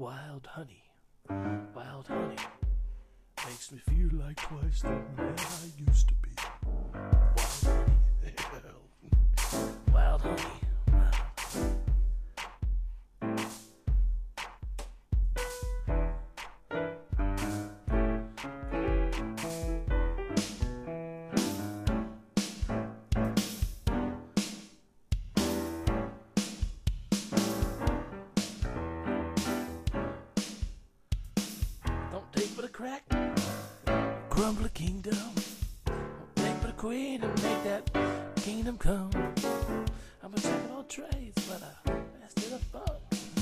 Wild honey, wild honey, makes me feel like twice the man I used to be. Wild honey, wild honey. Don't take for the crack, crumble a kingdom. Don't take for the queen and make that kingdom come. I'm a jack of all trades, but I mastered a funk.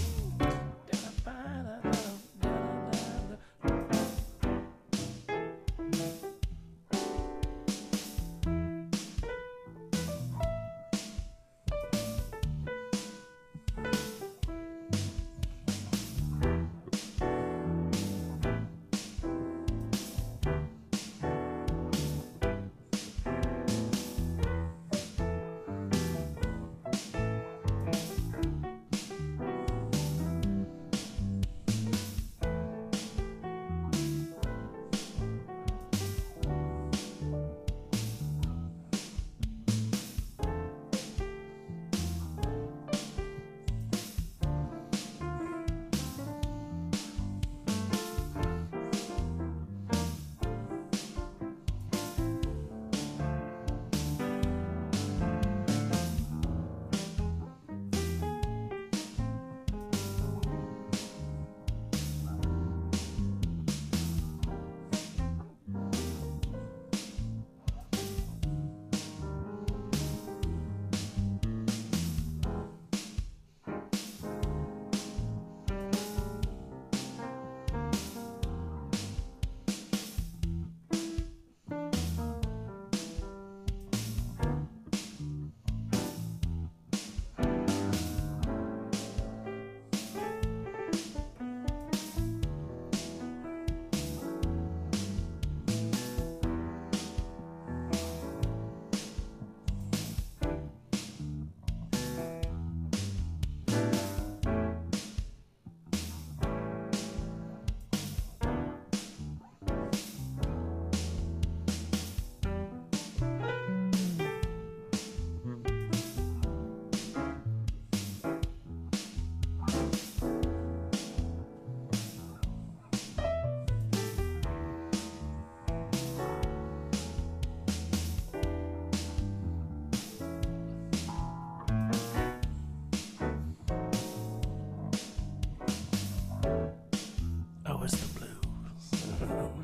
Oh, it's the blues.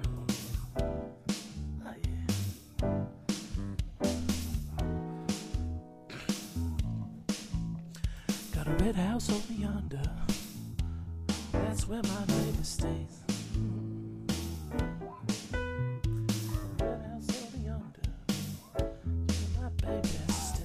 Oh, yeah. Got a red house over yonder. That's where my baby stays. Red house over yonder. That's where my baby stays.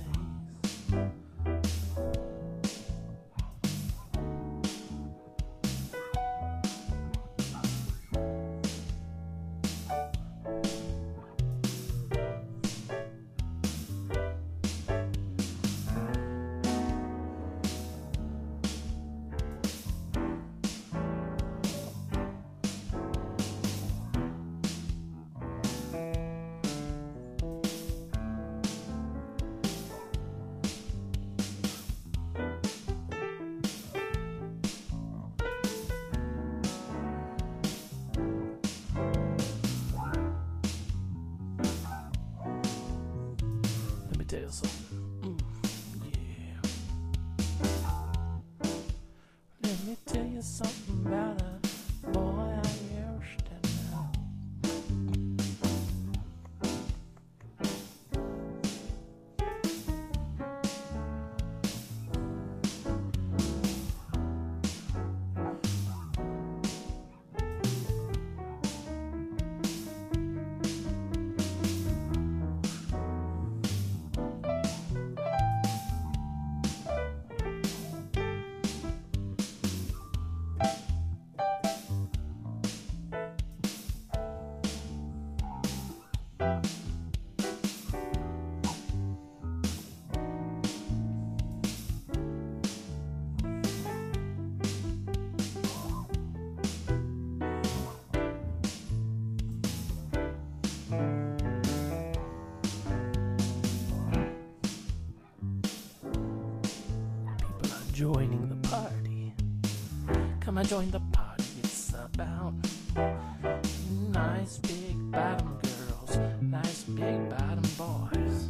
Let me tell you something. Yeah. Let me tell you something about a boy I used to know. joining the party. Come and join the party. It's about nice big bottom girls, nice big bottom boys.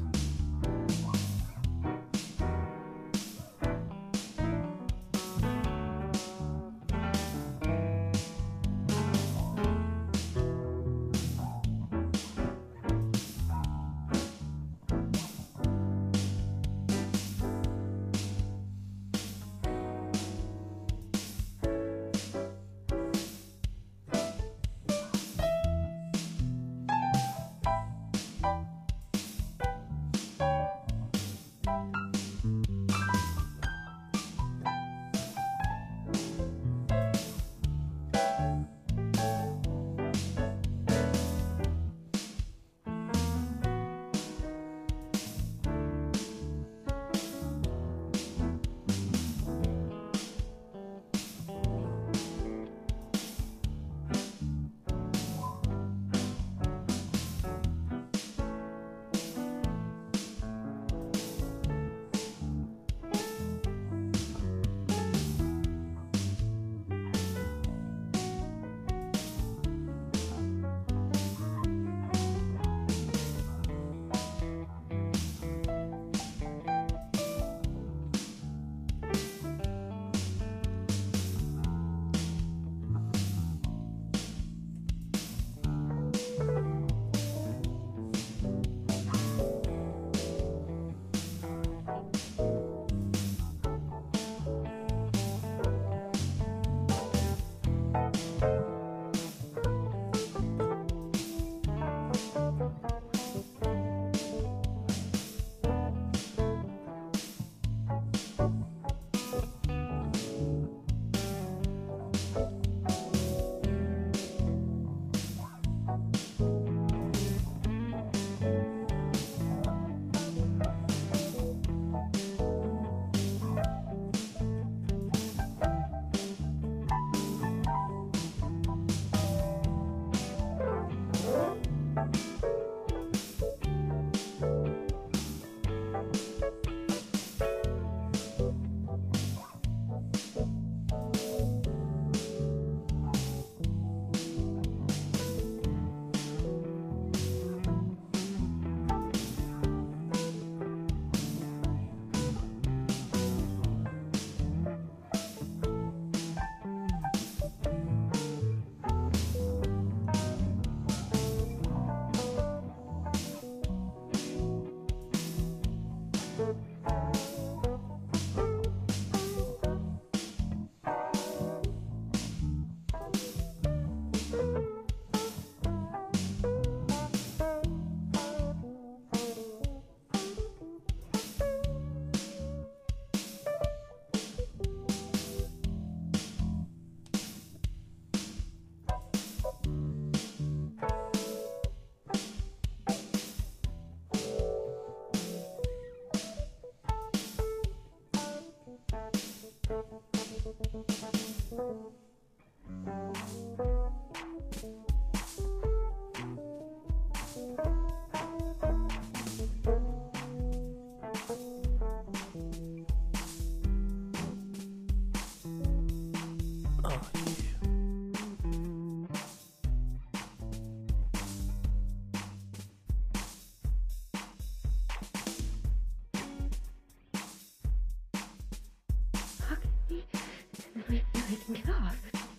Get off.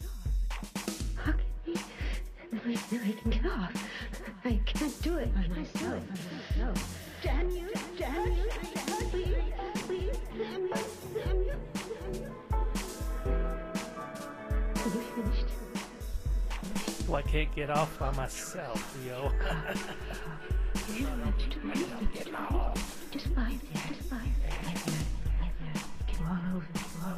How can we get off? I can't do it by myself. Damn you, please, damn you. Are you finished? Well, I can't get off by myself, yo. You don't have to do anything. Get off. Just lie there. Lie there. Get all over.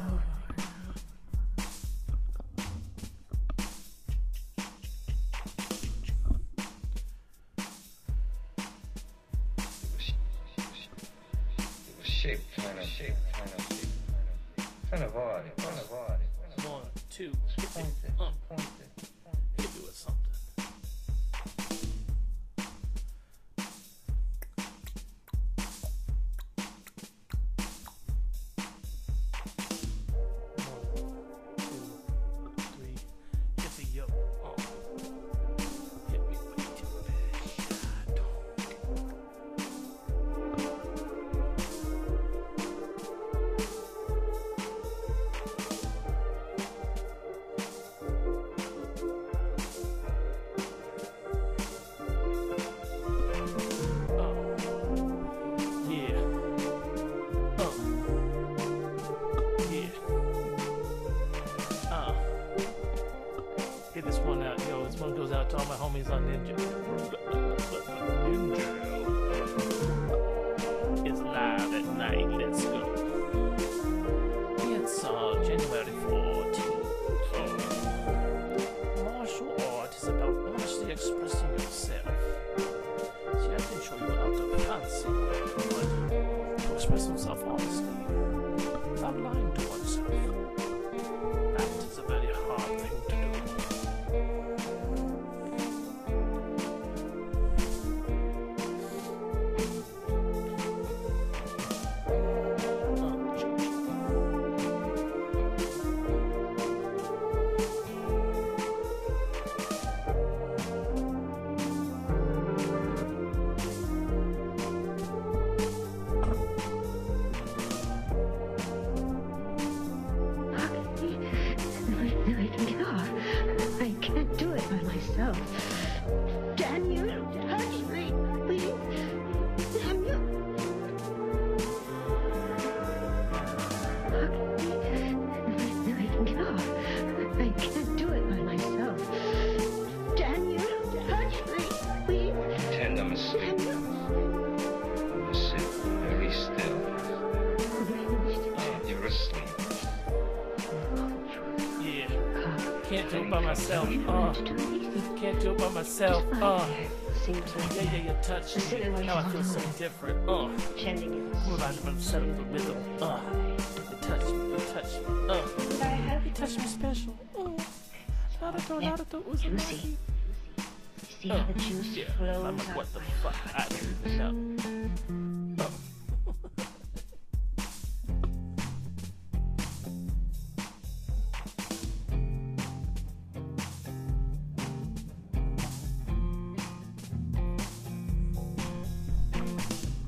Kind of odd. 1, 2, point it. Hit me with something. in jail. It's live at night. Let's go. It's January 14th. Martial art is about honestly expressing yourself. See, I can show you a lot of fancy way, but to express himself honestly, without lying to oneself, that is a very hard thing to do. I can't do it by myself. Can you touch me, please? Can you? I can get off. I can't do it by myself. Can you touch me, please? Pretend I'm asleep. Can you? Sit very still. You're asleep. Yeah, can't do it by myself. Can't do it by myself. Seems like Yeah, you touch me. Now I feel so different. Move out of myself in the rhythm. You touch me, you touch me. You touch me special. Naruto, Juicy. You see how the juice flows I'm like, out what the my fuck? I heart. don't know.